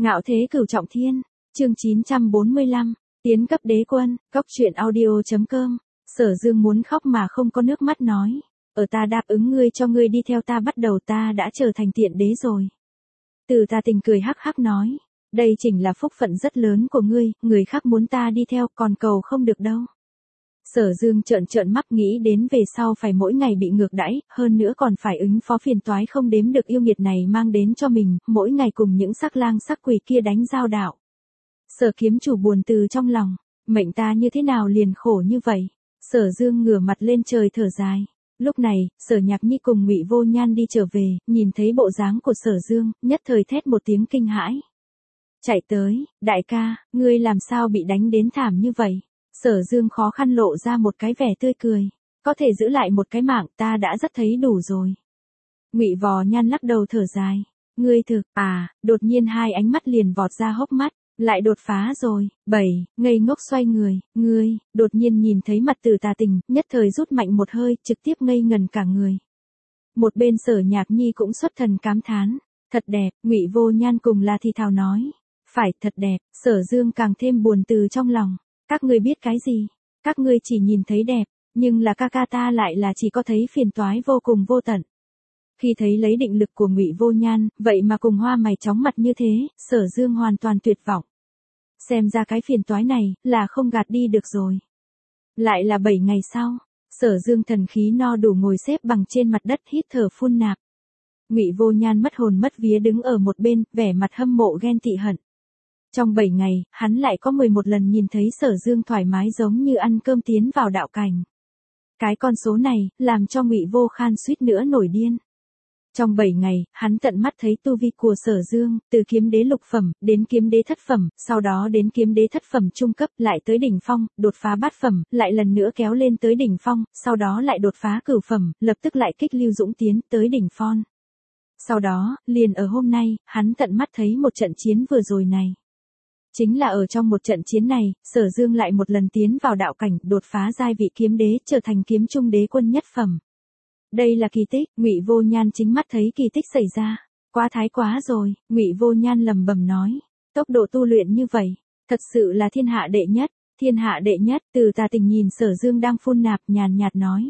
Ngạo thế cửu trọng thiên, chương 945, tiến cấp đế quân, góc truyện audio.com, Sở Dương muốn khóc mà không có nước mắt nói, ở ta đáp ứng ngươi cho ngươi đi theo ta bắt đầu ta đã trở thành tiện đế rồi. Từ Ta Tình cười hắc hắc nói, đây chính là phúc phận rất lớn của ngươi, người khác muốn ta đi theo còn cầu không được đâu. Sở Dương trợn mắt nghĩ đến về sau phải mỗi ngày bị ngược đãi, hơn nữa còn phải ứng phó phiền toái không đếm được yêu nghiệt này mang đến cho mình, mỗi ngày cùng những sắc lang sắc quỷ kia đánh giao đạo. Sở kiếm chủ buồn từ trong lòng, mệnh ta như thế nào liền khổ như vậy. Sở Dương ngửa mặt lên trời thở dài. Lúc này, Sở Nhạc Nhi cùng Ngụy Vô Nhan đi trở về, nhìn thấy bộ dáng của Sở Dương, nhất thời thét một tiếng kinh hãi. Chạy tới, đại ca, ngươi làm sao bị đánh đến thảm như vậy? Sở Dương khó khăn lộ ra một cái vẻ tươi cười. Có thể giữ lại một cái mạng ta đã rất thấy đủ rồi. Ngụy Vò Nhan lắc đầu thở dài. Ngươi thực, đột nhiên hai ánh mắt liền vọt ra hốc mắt. Lại đột phá rồi, ngây ngốc xoay người, ngươi, đột nhiên nhìn thấy mặt Từ Ta Tình, nhất thời rút mạnh một hơi, trực tiếp ngây ngần cả người. Một bên Sở Nhạc Nhi cũng xuất thần cảm thán, thật đẹp, Ngụy Vô Nhan cùng là thì thào nói, phải thật đẹp, Sở Dương càng thêm buồn từ trong lòng, các ngươi biết cái gì, các ngươi chỉ nhìn thấy đẹp, nhưng là ca ca ta lại là chỉ có thấy phiền toái vô cùng vô tận. Khi thấy lấy định lực của Ngụy Vô Nhan, vậy mà cùng hoa mày chóng mặt như thế, Sở Dương hoàn toàn tuyệt vọng. Xem ra cái phiền toái này, là không gạt đi được rồi. Lại là 7 ngày sau, Sở Dương thần khí no đủ ngồi xếp bằng trên mặt đất hít thở phun nạp. Ngụy Vô Nhan mất hồn mất vía đứng ở một bên, vẻ mặt hâm mộ ghen tị hận. Trong 7 ngày, hắn lại có 11 lần nhìn thấy Sở Dương thoải mái giống như ăn cơm tiến vào đạo cảnh. Cái con số này, làm cho Ngụy Vô Khan suýt nữa nổi điên. Trong 7 ngày, hắn tận mắt thấy tu vi của Sở Dương, từ kiếm đế lục phẩm, đến kiếm đế thất phẩm, sau đó đến kiếm đế thất phẩm trung cấp, lại tới đỉnh phong, đột phá bát phẩm, lại lần nữa kéo lên tới đỉnh phong, sau đó lại đột phá cửu phẩm, lập tức lại kích lưu dũng tiến tới đỉnh phong. Sau đó, liền ở hôm nay, hắn tận mắt thấy một trận chiến vừa rồi này. Chính là ở trong một trận chiến này, Sở Dương lại một lần tiến vào đạo cảnh, đột phá giai vị kiếm đế, trở thành kiếm trung đế quân nhất phẩm. Đây là kỳ tích, Ngụy Vô Nhan chính mắt thấy kỳ tích xảy ra. Quá thái quá rồi, Ngụy Vô Nhan lẩm bẩm nói, tốc độ tu luyện như vậy, thật sự là thiên hạ đệ nhất, thiên hạ đệ nhất. Từ Ta Tình nhìn Sở Dương đang phun nạp nhàn nhạt nói.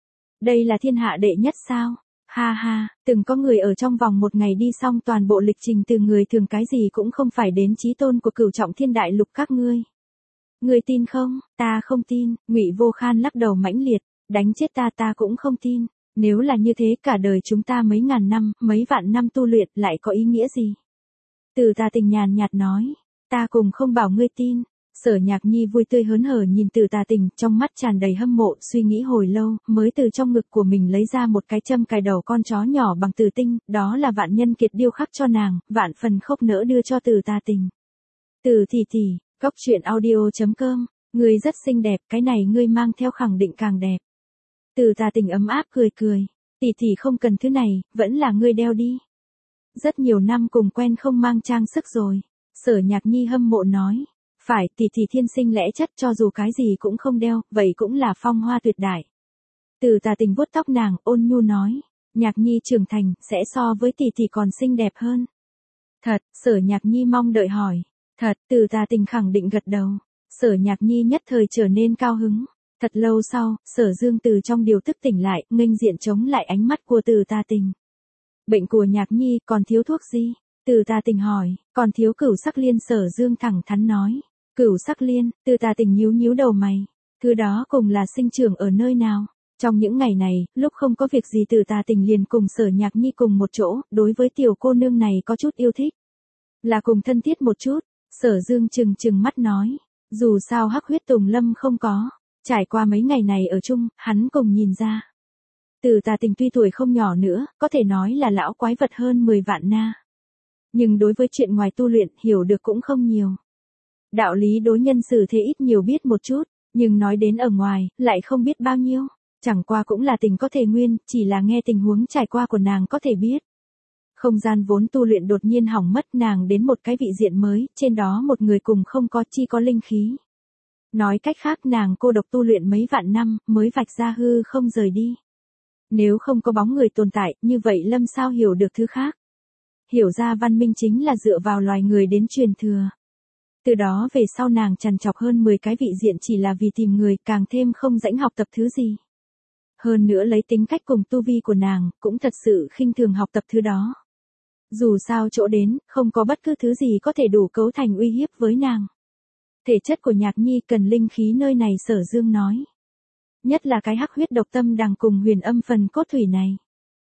Đây là thiên hạ đệ nhất sao? Ha ha, từng có người ở trong vòng một ngày đi xong toàn bộ lịch trình từ người thường cái gì cũng không phải đến chí tôn của cửu trọng thiên đại lục các ngươi. Ngươi tin không? Ta không tin, Ngụy Vô Khan lắc đầu mãnh liệt, đánh chết ta cũng không tin. Nếu là như thế cả đời chúng ta mấy ngàn năm, mấy vạn năm tu luyện lại có ý nghĩa gì? Từ Ta Tình nhàn nhạt nói, ta cùng không bảo ngươi tin. Sở Nhạc Nhi vui tươi hớn hở nhìn Từ Ta Tình, trong mắt tràn đầy hâm mộ, suy nghĩ hồi lâu, mới từ trong ngực của mình lấy ra một cái châm cài đầu con chó nhỏ bằng tử tinh, đó là Vạn Nhân Kiệt điêu khắc cho nàng, vạn phần khóc nỡ đưa cho Từ Ta Tình. Từ tỷ, góc truyện audio.com, ngươi rất xinh đẹp, cái này ngươi mang theo khẳng định càng đẹp. Từ Ta Tình ấm áp cười, tỷ không cần thứ này, vẫn là ngươi đeo đi. Rất nhiều năm cùng quen không mang trang sức rồi. Sở Nhạc Nhi hâm mộ nói, phải, tỷ thiên sinh lẽ chất cho dù cái gì cũng không đeo, vậy cũng là phong hoa tuyệt đại. Từ Ta Tình vuốt tóc nàng, ôn nhu nói, Nhạc Nhi trưởng thành, sẽ so với tỷ còn xinh đẹp hơn. Thật, Sở Nhạc Nhi mong đợi hỏi. Thật, Từ Ta Tình khẳng định gật đầu. Sở Nhạc Nhi nhất thời trở nên cao hứng. Thật lâu sau, Sở Dương từ trong điều thức tỉnh lại, nghênh diện chống lại ánh mắt của Từ Ta Tình. Bệnh của Nhạc Nhi còn thiếu thuốc gì? Từ Ta Tình hỏi, còn thiếu cửu sắc liên. Sở Dương thẳng thắn nói. Cửu sắc liên. Từ Ta Tình nhíu đầu mày. Thứ đó cùng là sinh trưởng ở nơi nào? Trong những ngày này, lúc không có việc gì Từ Ta Tình liền cùng Sở Nhạc Nhi cùng một chỗ, đối với tiểu cô nương này có chút yêu thích. Là cùng thân thiết một chút. Sở Dương trừng mắt nói. Dù sao Hắc Huyết Tùng Lâm không có. Trải qua mấy ngày này ở chung, hắn cùng nhìn ra. Từ Ta Tình tuy tuổi không nhỏ nữa, có thể nói là lão quái vật hơn 10 vạn na. Nhưng đối với chuyện ngoài tu luyện, hiểu được cũng không nhiều. Đạo lý đối nhân xử thế ít nhiều biết một chút, nhưng nói đến ở ngoài, lại không biết bao nhiêu. Chẳng qua cũng là tình có thể nguyên, chỉ là nghe tình huống trải qua của nàng có thể biết. Không gian vốn tu luyện đột nhiên hỏng mất, nàng đến một cái vị diện mới, trên đó một người cùng không có, chỉ có linh khí. Nói cách khác nàng cô độc tu luyện mấy vạn năm, mới vạch ra hư không rời đi. Nếu không có bóng người tồn tại, như vậy Lâm sao hiểu được thứ khác? Hiểu ra văn minh chính là dựa vào loài người đến truyền thừa. Từ đó về sau nàng trằn trọc hơn 10 cái vị diện chỉ là vì tìm người, càng thêm không rãnh học tập thứ gì. Hơn nữa lấy tính cách cùng tu vi của nàng, cũng thật sự khinh thường học tập thứ đó. Dù sao chỗ đến, không có bất cứ thứ gì có thể đủ cấu thành uy hiếp với nàng. Thể chất của Nhạc Nhi cần linh khí nơi này, Sở Dương nói. Nhất là cái hắc huyết độc tâm đằng cùng huyền âm phần cốt thủy này.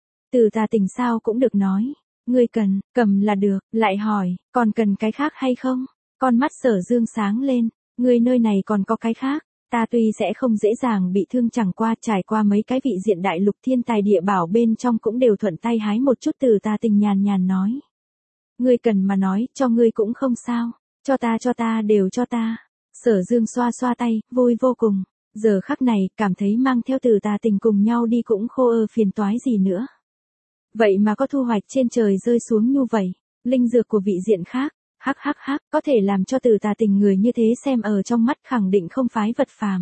Từ Tà Tình sao cũng được nói. Ngươi cần, cầm là được, lại hỏi, còn cần cái khác hay không? Con mắt Sở Dương sáng lên, ngươi nơi này còn có cái khác. Ta tuy sẽ không dễ dàng bị thương, chẳng qua trải qua mấy cái vị diện đại lục thiên tài địa bảo bên trong cũng đều thuận tay hái một chút. Từ Tà Tình nhàn nhàn nói. Ngươi cần mà nói, cho ngươi cũng không sao. Cho ta đều cho ta. Sở Dương xoa xoa tay, vui vô cùng. Giờ khắc này, cảm thấy mang theo Từ Tà Tình cùng nhau đi cũng khô phiền toái gì nữa. Vậy mà có thu hoạch trên trời rơi xuống như vậy. Linh dược của vị diện khác. Hắc, có thể làm cho Từ Tà Tình người như thế xem ở trong mắt khẳng định không phái vật phàm.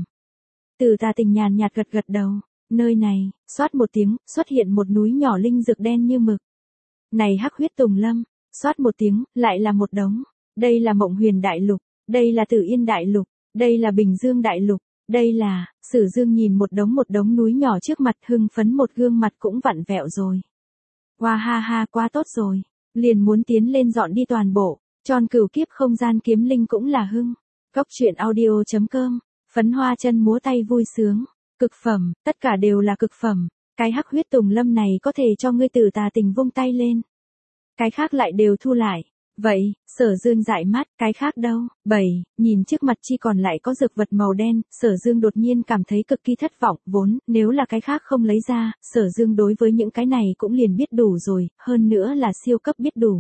Từ Tà Tình nhàn nhạt gật đầu. Nơi này, xoát một tiếng, xuất hiện một núi nhỏ linh dược đen như mực. Này hắc huyết tùng lâm, xoát một tiếng, lại là một đống. Đây là Mộng Huyền Đại Lục, đây là Tử Yên Đại Lục, đây là Bình Dương Đại Lục, đây là, Sử Dương nhìn một đống núi nhỏ trước mặt, hưng phấn một gương mặt cũng vặn vẹo rồi. Wow ha, quá tốt rồi, liền muốn tiến lên dọn đi toàn bộ, tròn cửu kiếp không gian kiếm linh cũng là hưng. Cốc truyện audio.com, phấn hoa chân múa tay vui sướng, cực phẩm, tất cả đều là cực phẩm, cái hắc huyết tùng lâm này có thể cho ngươi Từ Tà Tình vung tay lên. Cái khác lại đều thu lại. Vậy, Sở Dương dại mắt, cái khác đâu? 7, nhìn trước mặt chỉ còn lại có dược vật màu đen, Sở Dương đột nhiên cảm thấy cực kỳ thất vọng, vốn, nếu là cái khác không lấy ra, Sở Dương đối với những cái này cũng liền biết đủ rồi, hơn nữa là siêu cấp biết đủ.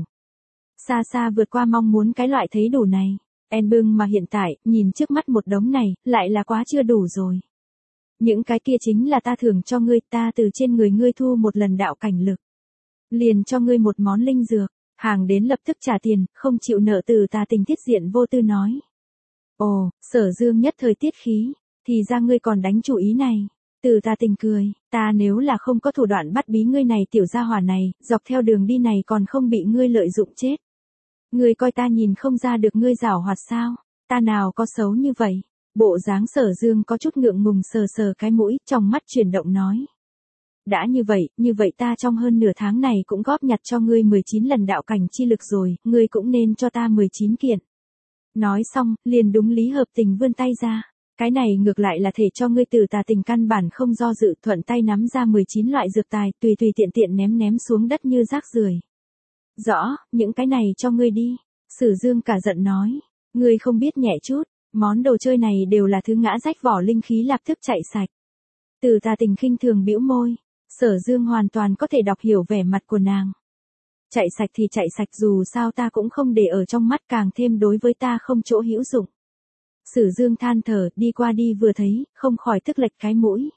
Xa xa vượt qua mong muốn cái loại thấy đủ này. Bưng mà hiện tại, nhìn trước mắt một đống này, lại là quá chưa đủ rồi. Những cái kia chính là ta thưởng cho ngươi, ta từ trên người ngươi thu một lần đạo cảnh lực. Liền cho ngươi một món linh dược. Hàng đến lập tức trả tiền, không chịu nợ. Từ Tà Tình thiết diện vô tư nói. Ồ, Sở Dương nhất thời tiết khí, thì ra ngươi còn đánh chủ ý này. Từ Tà Tình cười, ta nếu là không có thủ đoạn bắt bí ngươi này tiểu gia hỏa này, dọc theo đường đi này còn không bị ngươi lợi dụng chết. Ngươi coi ta nhìn không ra được ngươi giảo hoạt sao, ta nào có xấu như vậy. Bộ dáng Sở Dương có chút ngượng ngùng sờ cái mũi, trong mắt chuyển động nói. Đã như vậy ta trong hơn nửa tháng này cũng góp nhặt cho ngươi 19 lần đạo cảnh chi lực rồi, ngươi cũng nên cho ta 19 kiện. Nói xong, liền đúng lý hợp tình vươn tay ra. Cái này ngược lại là thể cho ngươi. Từ Tà Tình căn bản không do dự, thuận tay nắm ra 19 loại dược tài, tùy tiện ném xuống đất như rác rưởi. Rõ, những cái này cho ngươi đi. Sử Dương cả giận nói. Ngươi không biết nhẹ chút, món đồ chơi này đều là thứ ngã rách vỏ, linh khí lập tức chạy sạch. Từ Tà Tình khinh thường bĩu môi. Sở Dương hoàn toàn có thể đọc hiểu vẻ mặt của nàng. Chạy sạch thì chạy sạch, dù sao ta cũng không để ở trong mắt, càng thêm đối với ta không chỗ hữu dụng. Sử Dương than thở, đi qua đi vừa thấy, không khỏi tức lệch cái mũi.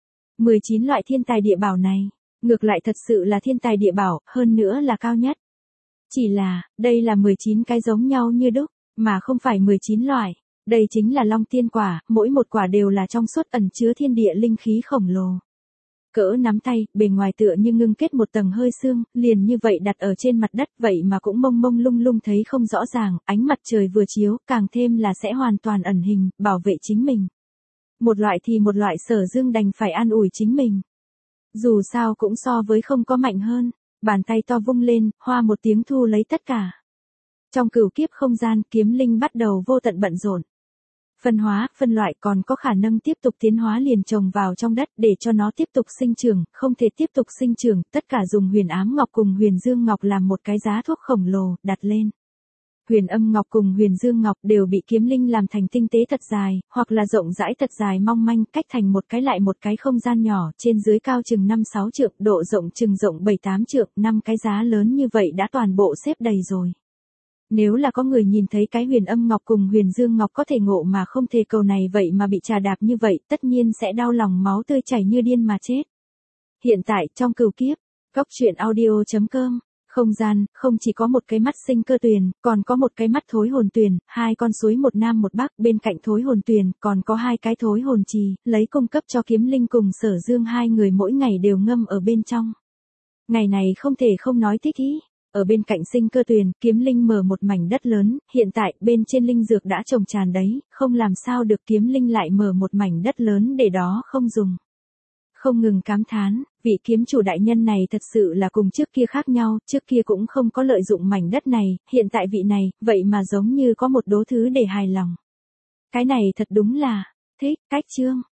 19 loại thiên tài địa bảo này, ngược lại thật sự là thiên tài địa bảo, hơn nữa là cao nhất. Chỉ là, đây là 19 cái giống nhau như đúc, mà không phải 19 loại. Đây chính là Long Tiên Quả, mỗi một quả đều là trong suốt ẩn chứa thiên địa linh khí khổng lồ. Cỡ nắm tay, bề ngoài tựa như ngưng kết một tầng hơi sương, liền như vậy đặt ở trên mặt đất, vậy mà cũng mông lung thấy không rõ ràng, ánh mặt trời vừa chiếu, càng thêm là sẽ hoàn toàn ẩn hình, bảo vệ chính mình. Một loại thì một loại, Sở Dương đành phải an ủi chính mình. Dù sao cũng so với không có mạnh hơn, bàn tay to vung lên, hoa một tiếng thu lấy tất cả. Trong cửu kiếp không gian, kiếm linh bắt đầu vô tận bận rộn. Phân hóa, phân loại, còn có khả năng tiếp tục tiến hóa liền trồng vào trong đất để cho nó tiếp tục sinh trưởng, không thể tiếp tục sinh trưởng, tất cả dùng huyền ám ngọc cùng huyền dương ngọc làm một cái giá thuốc khổng lồ, đặt lên. Huyền âm ngọc cùng huyền dương ngọc đều bị kiếm linh làm thành tinh tế thật dài, hoặc là rộng rãi thật dài mong manh, cách thành một cái lại một cái không gian nhỏ, trên dưới cao chừng 5-6 trượng, độ rộng chừng rộng 7-8 trượng, 5 cái giá lớn như vậy đã toàn bộ xếp đầy rồi. Nếu là có người nhìn thấy cái huyền âm ngọc cùng huyền dương ngọc có thể ngộ mà không thể cầu này vậy mà bị trà đạp như vậy, tất nhiên sẽ đau lòng máu tươi chảy như điên mà chết. Hiện tại, trong cửu kiếp, Cốc truyện audio.com, không gian, không chỉ có một cái mắt sinh cơ tuyền, còn có một cái mắt thối hồn tuyền, hai con suối một nam một bắc, bên cạnh thối hồn tuyền, còn có hai cái thối hồn trì, lấy cung cấp cho kiếm linh cùng Sở Dương hai người mỗi ngày đều ngâm ở bên trong. Ngày này không thể không nói thích ý. ở bên cạnh sinh cơ tuyền, kiếm linh mở một mảnh đất lớn, hiện tại bên trên linh dược đã trồng tràn đấy, không làm sao được kiếm linh lại mở một mảnh đất lớn để đó không dùng. Không ngừng cảm thán, vị kiếm chủ đại nhân này thật sự là cùng trước kia khác nhau, trước kia cũng không có lợi dụng mảnh đất này, hiện tại vị này, vậy mà giống như có một đố thứ để hài lòng. Cái này thật đúng là, thích, cách chương.